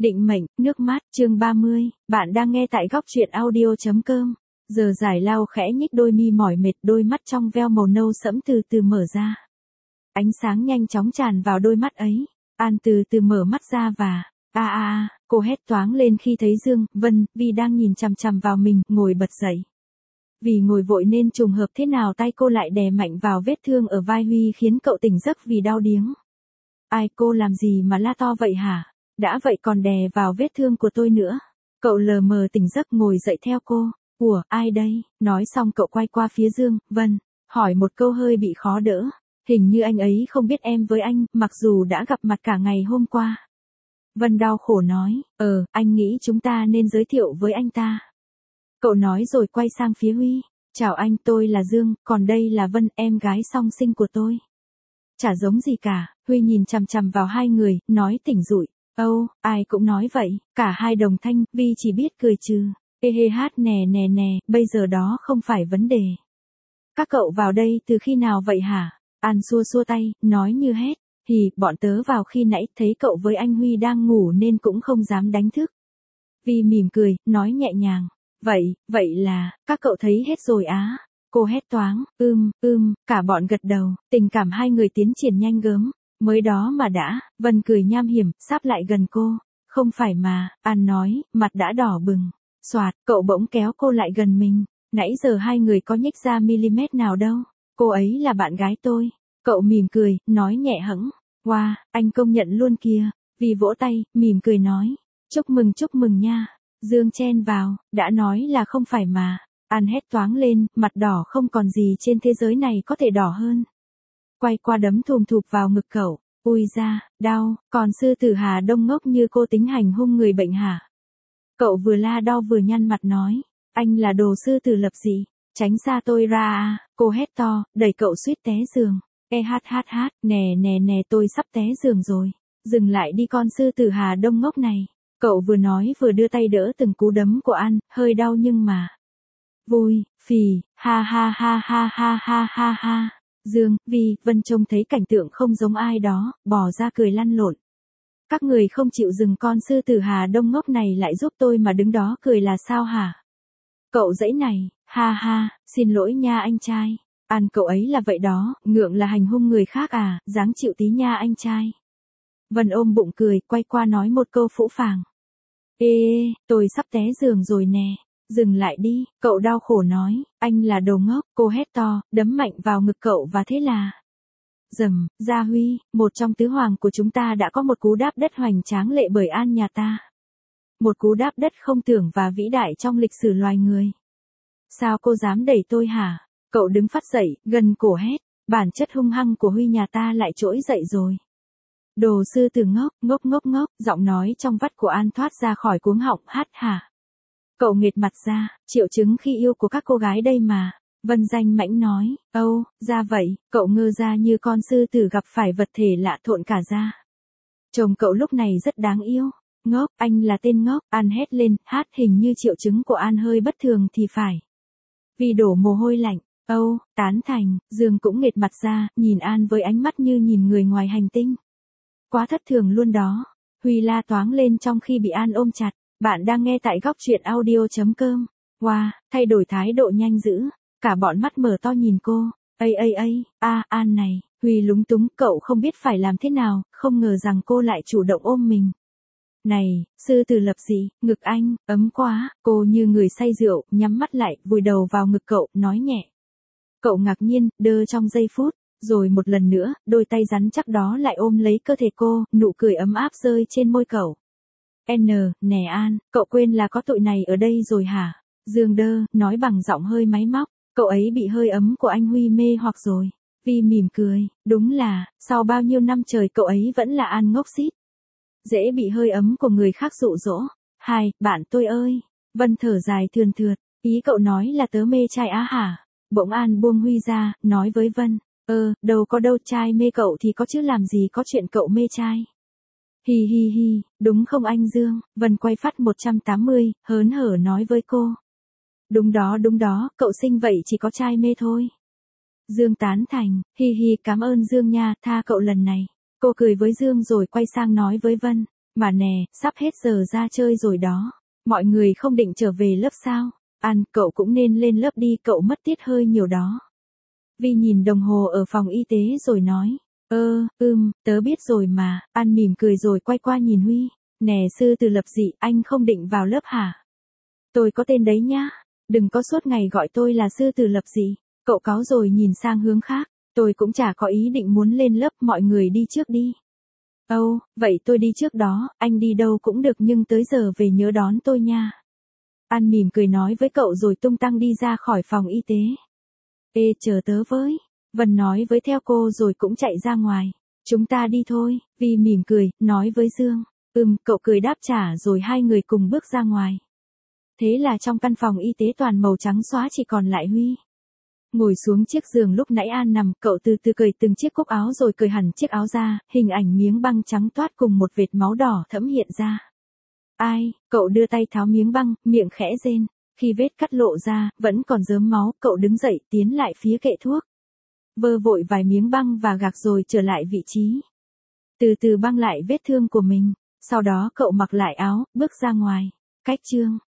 Định mệnh, nước mắt, chương 30, bạn đang nghe tại góc truyện audio.com. Giờ giải lao khẽ nhích đôi mi mỏi mệt, đôi mắt trong veo màu nâu sẫm từ từ mở ra. Ánh sáng nhanh chóng tràn vào đôi mắt ấy. An từ từ mở mắt ra và, cô hét toáng lên khi thấy Dương, Vân, Vi đang nhìn chằm chằm vào mình, ngồi bật dậy. Vì ngồi vội nên trùng hợp thế nào tay cô lại đè mạnh vào vết thương ở vai Huy khiến cậu tỉnh giấc vì đau điếng. Ai, cô làm gì mà la to vậy hả? Đã vậy còn đè vào vết thương của tôi nữa. Cậu lờ mờ tỉnh giấc ngồi dậy theo cô. Ủa, ai đây? Nói xong cậu quay qua phía Dương, Vân, hỏi một câu hơi bị khó đỡ. Hình như anh ấy không biết em với anh, mặc dù đã gặp mặt cả ngày hôm qua. Vân đau khổ nói, anh nghĩ chúng ta nên giới thiệu với anh ta. Cậu nói rồi quay sang phía Huy. Chào anh, tôi là Dương, còn đây là Vân, em gái song sinh của tôi. Chả giống gì cả, Huy nhìn chằm chằm vào hai người, nói tỉnh rụi. Ai cũng nói vậy, cả hai đồng thanh, Vi chỉ biết cười trừ. Hát nè, bây giờ đó không phải vấn đề. Các cậu vào đây từ khi nào vậy hả? An xua xua tay, nói như hét. Bọn tớ vào khi nãy, thấy cậu với anh Huy đang ngủ nên cũng không dám đánh thức. Vi mỉm cười, nói nhẹ nhàng. Vậy là, các cậu thấy hết rồi á? Cô hét toáng, cả bọn gật đầu, tình cảm hai người tiến triển nhanh gớm. Mới đó mà đã, Vân cười nham hiểm, sáp lại gần cô. Không phải mà, An nói, mặt đã đỏ bừng. Soạt, cậu bỗng kéo cô lại gần mình. Nãy giờ hai người có nhích ra mm nào đâu. Cô ấy là bạn gái tôi. Cậu mỉm cười, nói nhẹ hẫng. Wow, anh công nhận luôn kìa. Vi vỗ tay, mỉm cười nói. Chúc mừng nha. Dương chen vào, đã nói là không phải mà. An hét toáng lên, mặt đỏ không còn gì trên thế giới này có thể đỏ hơn. Quay qua đấm thùm thụp vào ngực cậu. Ui da, đau, còn sư tử Hà Đông ngốc như cô tính hành hung người bệnh hả? Cậu vừa la đau vừa nhăn mặt nói. Anh là đồ sư tử lập dị, tránh xa tôi ra à, cô hét to, đẩy cậu suýt té giường. Nè, tôi sắp té giường rồi. Dừng lại đi con sư tử Hà Đông ngốc này. Cậu vừa nói vừa đưa tay đỡ từng cú đấm của An, hơi đau nhưng mà. Vui, phì, ha. Dương, Vi, Vân trông thấy cảnh tượng không giống ai đó, bỏ ra cười lăn lộn. Các người không chịu dừng con sư tử Hà Đông ngốc này lại giúp tôi mà đứng đó cười là sao hả? Cậu dãy này, ha, xin lỗi nha anh trai. An cậu ấy là vậy đó, ngượng là hành hung người khác à, dáng chịu tí nha anh trai. Vân ôm bụng cười, quay qua nói một câu phũ phàng. Tôi sắp té giường rồi nè. Dừng lại đi, cậu đau khổ nói, anh là đồ ngốc, cô hét to, đấm mạnh vào ngực cậu và thế là. Dầm, Gia Huy, một trong tứ hoàng của chúng ta đã có một cú đáp đất hoành tráng lệ bởi An nhà ta. Một cú đáp đất không tưởng và vĩ đại trong lịch sử loài người. Sao cô dám đẩy tôi hả? Cậu đứng phắt dậy, gần cổ hét, bản chất hung hăng của Huy nhà ta lại trỗi dậy rồi. Đồ sư tử ngốc, giọng nói trong vắt của An thoát ra khỏi cuống họng, hát hả? Cậu nghệt mặt ra, triệu chứng khi yêu của các cô gái đây mà. Vân danh mãnh nói, ra vậy, cậu ngơ ra như con sư tử gặp phải vật thể lạ thộn cả ra. Chồng cậu lúc này rất đáng yêu. Ngốc, anh là tên ngốc, An hét lên, hát hình như triệu chứng của An hơi bất thường thì phải. Vì đổ mồ hôi lạnh, tán thành, Dương cũng nghệt mặt ra, nhìn An với ánh mắt như nhìn người ngoài hành tinh. Quá thất thường luôn đó. Huy la toáng lên trong khi bị An ôm chặt. Bạn đang nghe tại góc truyện audio.com. Wow, thay đổi thái độ nhanh dữ. Cả bọn mắt mở to nhìn cô. An này. Huy lúng túng, cậu không biết phải làm thế nào, không ngờ rằng cô lại chủ động ôm mình. Này, sư tử lập dị, ngực anh, ấm quá, cô như người say rượu, nhắm mắt lại, vùi đầu vào ngực cậu, nói nhẹ. Cậu ngạc nhiên, đơ trong giây phút, rồi một lần nữa, đôi tay rắn chắc đó lại ôm lấy cơ thể cô, nụ cười ấm áp rơi trên môi cậu. Nè An, cậu quên là có tụi này ở đây rồi hả? Dương đơ, nói bằng giọng hơi máy móc, cậu ấy bị hơi ấm của anh Huy mê hoặc rồi. Vi mỉm cười, đúng là, sau bao nhiêu năm trời cậu ấy vẫn là An ngốc xít. Dễ bị hơi ấm của người khác dụ dỗ. Bạn tôi ơi. Vân thở dài thườn thượt, ý cậu nói là tớ mê trai á hả? Bỗng An buông Huy ra, nói với Vân, đâu có đâu, trai mê cậu thì có chứ làm gì có chuyện cậu mê trai. Hi, đúng không anh Dương? Vân quay phát 180, hớn hở nói với cô. Đúng đó, cậu xinh vậy chỉ có trai mê thôi. Dương tán thành, hi, cảm ơn Dương nha, tha cậu lần này. Cô cười với Dương rồi quay sang nói với Vân, Mà nè, sắp hết giờ ra chơi rồi đó. Mọi người không định trở về lớp sao? An, cậu cũng nên lên lớp đi, cậu mất tiết hơi nhiều đó. Vi nhìn đồng hồ ở phòng y tế rồi nói. Tớ biết rồi mà. An mỉm cười rồi quay qua nhìn Huy. Nè sư từ Lập Dị, anh không định vào lớp hả? Tôi có tên đấy nhá. Đừng có suốt ngày gọi tôi là sư từ Lập Dị. Cậu cáu rồi nhìn sang hướng khác. Tôi cũng chả có ý định muốn lên lớp, mọi người đi trước đi. Vậy tôi đi trước đó, anh đi đâu cũng được nhưng tới giờ về nhớ đón tôi nha. An mỉm cười nói với cậu rồi tung tăng đi ra khỏi phòng y tế. Ê chờ tớ với. Vân nói với theo cô rồi cũng chạy ra ngoài. Chúng ta đi thôi, Vi mỉm cười, nói với Dương. Cậu cười đáp trả rồi hai người cùng bước ra ngoài. Thế là trong căn phòng y tế toàn màu trắng xóa chỉ còn lại Huy. Ngồi xuống chiếc giường lúc nãy An nằm, cậu từ từ cởi từng chiếc cúc áo rồi cởi hẳn chiếc áo ra, hình ảnh miếng băng trắng toát cùng một vệt máu đỏ thẫm hiện ra. Ai, cậu đưa tay tháo miếng băng, miệng khẽ rên. Khi vết cắt lộ ra, vẫn còn rớm máu, cậu đứng dậy tiến lại phía kệ thuốc. Vơ vội vài miếng băng và gạc rồi trở lại vị trí. Từ từ băng lại vết thương của mình, sau đó cậu mặc lại áo, bước ra ngoài. Cách chương